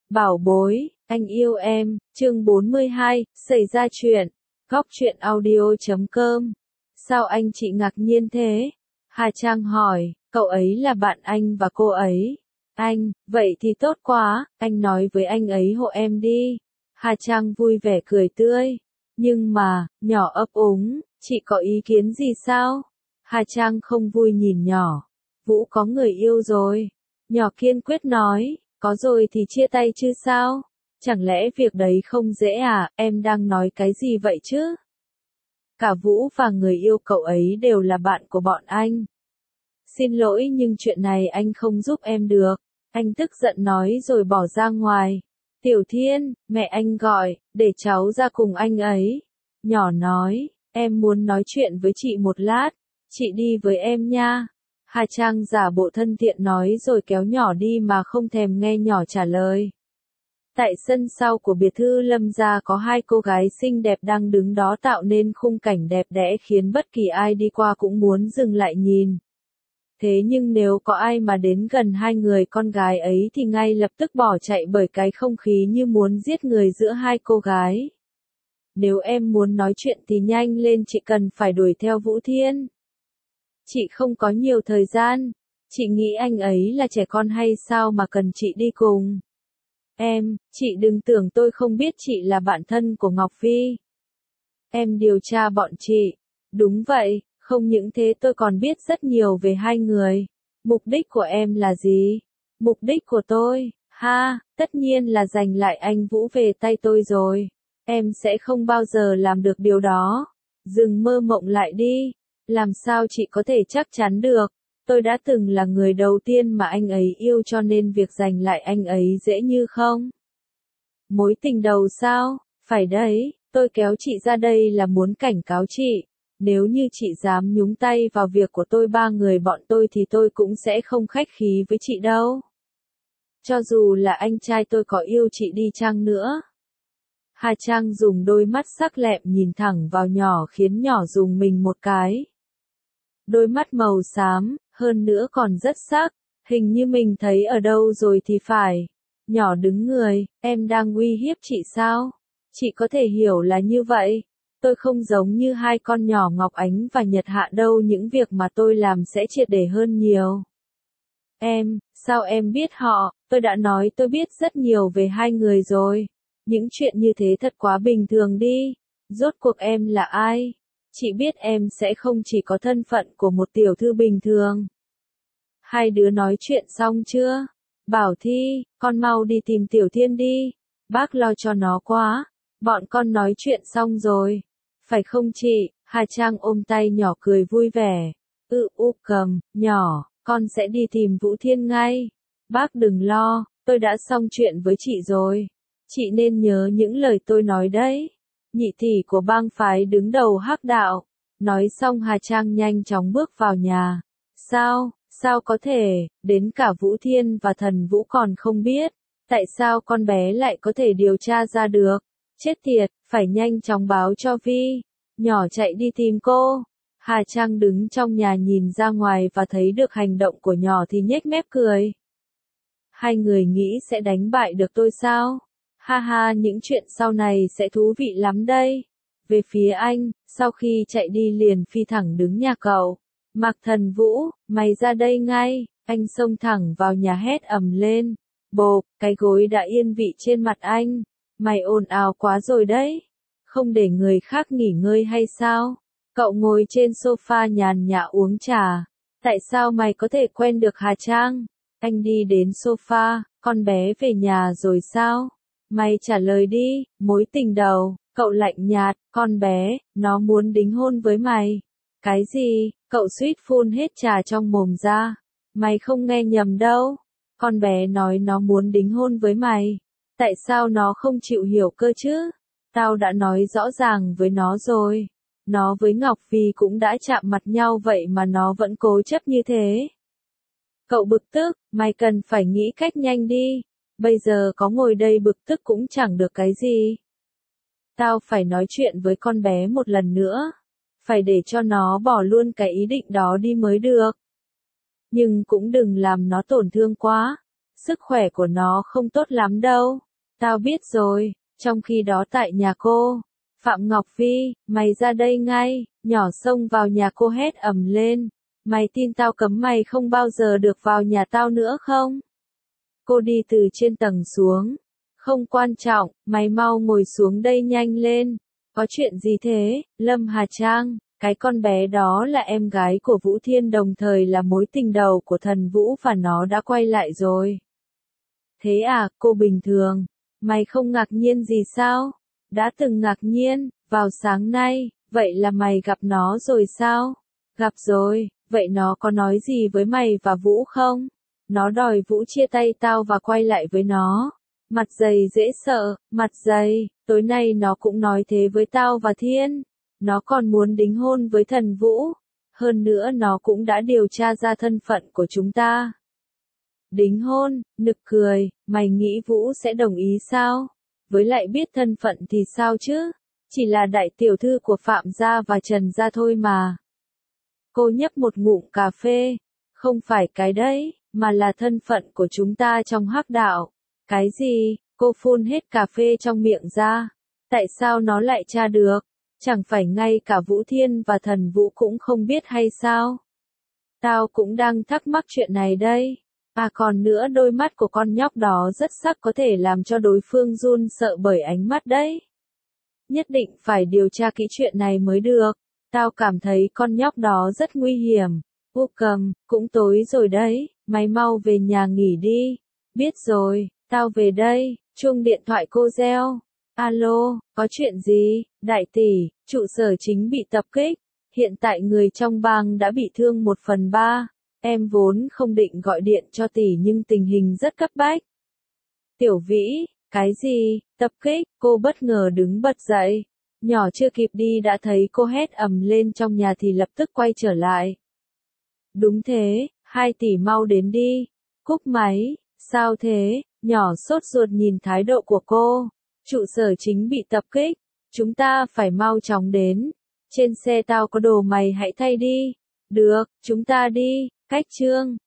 Bảo bối, anh yêu em, chương 42, xảy ra chuyện. Góc truyện audio.com. Sao anh chị ngạc nhiên thế? Hà Trang hỏi, cậu ấy là bạn anh và cô ấy. Anh, vậy thì tốt quá, anh nói với anh ấy hộ em đi. Hà Trang vui vẻ cười tươi. Nhưng mà, nhỏ ấp úng, chị có ý kiến gì sao? Hà Trang không vui nhìn nhỏ. Vũ có người yêu rồi. Nhỏ kiên quyết nói, có rồi thì chia tay chứ sao? Chẳng lẽ việc đấy không dễ à, em đang nói cái gì vậy chứ? Cả Vũ và người yêu cậu ấy đều là bạn của bọn anh. Xin lỗi nhưng chuyện này anh không giúp em được. Anh tức giận nói rồi bỏ ra ngoài. Tiểu Thiên, mẹ anh gọi, để cháu ra cùng anh ấy. Nhỏ nói, em muốn nói chuyện với chị một lát. Chị đi với em nha. Hà Trang giả bộ thân thiện nói rồi kéo nhỏ đi mà không thèm nghe nhỏ trả lời. Tại sân sau của biệt thự Lâm gia có hai cô gái xinh đẹp đang đứng đó tạo nên khung cảnh đẹp đẽ khiến bất kỳ ai đi qua cũng muốn dừng lại nhìn. Thế nhưng nếu có ai mà đến gần hai người con gái ấy thì ngay lập tức bỏ chạy bởi cái không khí như muốn giết người giữa hai cô gái. Nếu em muốn nói chuyện thì nhanh lên, chị cần phải đuổi theo Vũ Thiên. Chị không có nhiều thời gian. Chị nghĩ anh ấy là trẻ con hay sao mà cần chị đi cùng? Chị đừng tưởng tôi không biết chị là bạn thân của Ngọc Phi. Em điều tra bọn chị. Đúng vậy, không những thế tôi còn biết rất nhiều về hai người. Mục đích của em là gì? Mục đích của tôi, tất nhiên là giành lại anh Vũ về tay tôi rồi. Em sẽ không bao giờ làm được điều đó. Đừng mơ mộng lại đi. Làm sao chị có thể chắc chắn được? Tôi đã từng là người đầu tiên mà anh ấy yêu cho nên việc giành lại anh ấy dễ như không? Mối tình đầu sao? Phải đấy, tôi kéo chị ra đây là muốn cảnh cáo chị. Nếu như chị dám nhúng tay vào việc của tôi ba người bọn tôi thì tôi cũng sẽ không khách khí với chị đâu. Cho dù là anh trai tôi có yêu chị đi chăng nữa. Hà Trang dùng đôi mắt sắc lẹm nhìn thẳng vào nhỏ khiến nhỏ rùng mình một cái. Đôi mắt màu xám, hơn nữa còn rất sắc, hình như mình thấy ở đâu rồi thì phải. Nhỏ đứng người, em đang uy hiếp chị sao? Chị có thể hiểu là như vậy. Tôi không giống như hai con nhỏ Ngọc Ánh và Nhật Hạ đâu, những việc mà tôi làm sẽ triệt để hơn nhiều. Sao em biết họ? Tôi đã nói tôi biết rất nhiều về hai người rồi. Những chuyện như thế thật quá bình thường đi. Rốt cuộc em là ai? Chị biết em sẽ không chỉ có thân phận của một tiểu thư bình thường. Hai đứa nói chuyện xong chưa? Bảo Thi, con mau đi tìm Tiểu Thiên đi. Bác lo cho nó quá. Bọn con nói chuyện xong rồi. Phải không chị? Hà Trang ôm tay nhỏ cười vui vẻ. Cầm, nhỏ, con sẽ đi tìm Vũ Thiên ngay. Bác đừng lo, tôi đã xong chuyện với chị rồi. Chị nên nhớ những lời tôi nói đấy. Nhị tỷ của bang phái đứng đầu Hắc Đạo. Nói xong Hà Trang nhanh chóng bước vào nhà. Sao có thể, đến cả Vũ Thiên và Thần Vũ còn không biết. Tại sao con bé lại có thể điều tra ra được? Chết tiệt, phải nhanh chóng báo cho Vi. Nhỏ chạy đi tìm cô. Hà Trang đứng trong nhà nhìn ra ngoài và thấy được hành động của nhỏ thì nhếch mép cười. Hai người nghĩ sẽ đánh bại được tôi sao? Những chuyện sau này sẽ thú vị lắm đây. Về phía anh, sau khi chạy đi liền phi thẳng đứng nhà cậu. Mạc Thần Vũ, mày ra đây ngay. Anh xông thẳng vào nhà hét ầm lên. Bộp, cái gối đã yên vị trên mặt anh. Mày ồn ào quá rồi đấy. Không để người khác nghỉ ngơi hay sao? Cậu ngồi trên sofa nhàn nhã uống trà. Tại sao mày có thể quen được Hà Trang? Anh đi đến sofa, con bé về nhà rồi sao? Mày trả lời đi, mối tình đầu. Cậu lạnh nhạt, con bé, nó muốn đính hôn với mày. Cái gì? Cậu suýt phun hết trà trong mồm ra. Mày không nghe nhầm đâu. Con bé nói nó muốn đính hôn với mày. Tại sao nó không chịu hiểu cơ chứ? Tao đã nói rõ ràng với nó rồi. Nó với Ngọc Phi cũng đã chạm mặt nhau vậy mà nó vẫn cố chấp như thế. Cậu bực tức, mày cần phải nghĩ cách nhanh đi. Bây giờ có ngồi đây bực tức cũng chẳng được cái gì. Tao phải nói chuyện với con bé một lần nữa. Phải để cho nó bỏ luôn cái ý định đó đi mới được. Nhưng cũng đừng làm nó tổn thương quá. sức khỏe của nó không tốt lắm đâu. Tao biết rồi, trong khi đó tại nhà cô, Phạm Ngọc Vi, mày ra đây ngay, nhỏ xông vào nhà cô hét ầm lên. Mày tin tao cấm mày không bao giờ được vào nhà tao nữa không? Cô đi từ trên tầng xuống. Không quan trọng, mày mau ngồi xuống đây nhanh lên. Có chuyện gì thế, Lâm Hà Trang? Cái con bé đó là em gái của Vũ Thiên, đồng thời là mối tình đầu của Thần Vũ, và nó đã quay lại rồi. Thế à, cô bình thường. Mày không ngạc nhiên gì sao? Đã từng ngạc nhiên, vào sáng nay, vậy là mày gặp nó rồi sao? Gặp rồi, vậy nó có nói gì với mày và Vũ không? Nó đòi Vũ chia tay tao và quay lại với nó. Mặt dày dễ sợ, mặt dày, tối nay nó cũng nói thế với tao và Thiên. Nó còn muốn đính hôn với Thần Vũ. Hơn nữa nó cũng đã điều tra ra thân phận của chúng ta. Đính hôn, nực cười, mày nghĩ Vũ sẽ đồng ý sao? Với lại biết thân phận thì sao chứ? Chỉ là đại tiểu thư của Phạm gia và Trần gia thôi mà. Cô nhấp một ngụm cà phê. Không phải cái đấy, mà là thân phận của chúng ta trong hắc đạo. Cái gì? Cô phun hết cà phê trong miệng ra. Tại sao nó lại tra được? Chẳng phải ngay cả Vũ Thiên và Thần Vũ cũng không biết hay sao? Tao cũng đang thắc mắc chuyện này đây. À còn nữa, đôi mắt của con nhóc đó rất sắc, có thể làm cho đối phương run sợ bởi ánh mắt đấy. Nhất định phải điều tra kỹ chuyện này mới được. Tao cảm thấy con nhóc đó rất nguy hiểm. Vô Cầm, cũng tối rồi đấy, mày mau về nhà nghỉ đi. Biết rồi, tao về đây. Chuông điện thoại cô reo. Alo, có chuyện gì? Đại tỷ, trụ sở chính bị tập kích. Hiện tại người trong bang đã bị thương 1/3. Em vốn không định gọi điện cho tỷ nhưng tình hình rất cấp bách. Tiểu Vĩ, cái gì? Tập kích? Cô bất ngờ đứng bật dậy. Nhỏ chưa kịp đi đã thấy cô hét ầm lên trong nhà thì lập tức quay trở lại. Đúng thế, 2 tỷ mau đến đi. Cúp máy, sao thế? Nhỏ sốt ruột nhìn thái độ của cô. Trụ sở chính bị tập kích. Chúng ta phải mau chóng đến. Trên xe tao có đồ, mày hãy thay đi. Được, chúng ta đi. Cách chương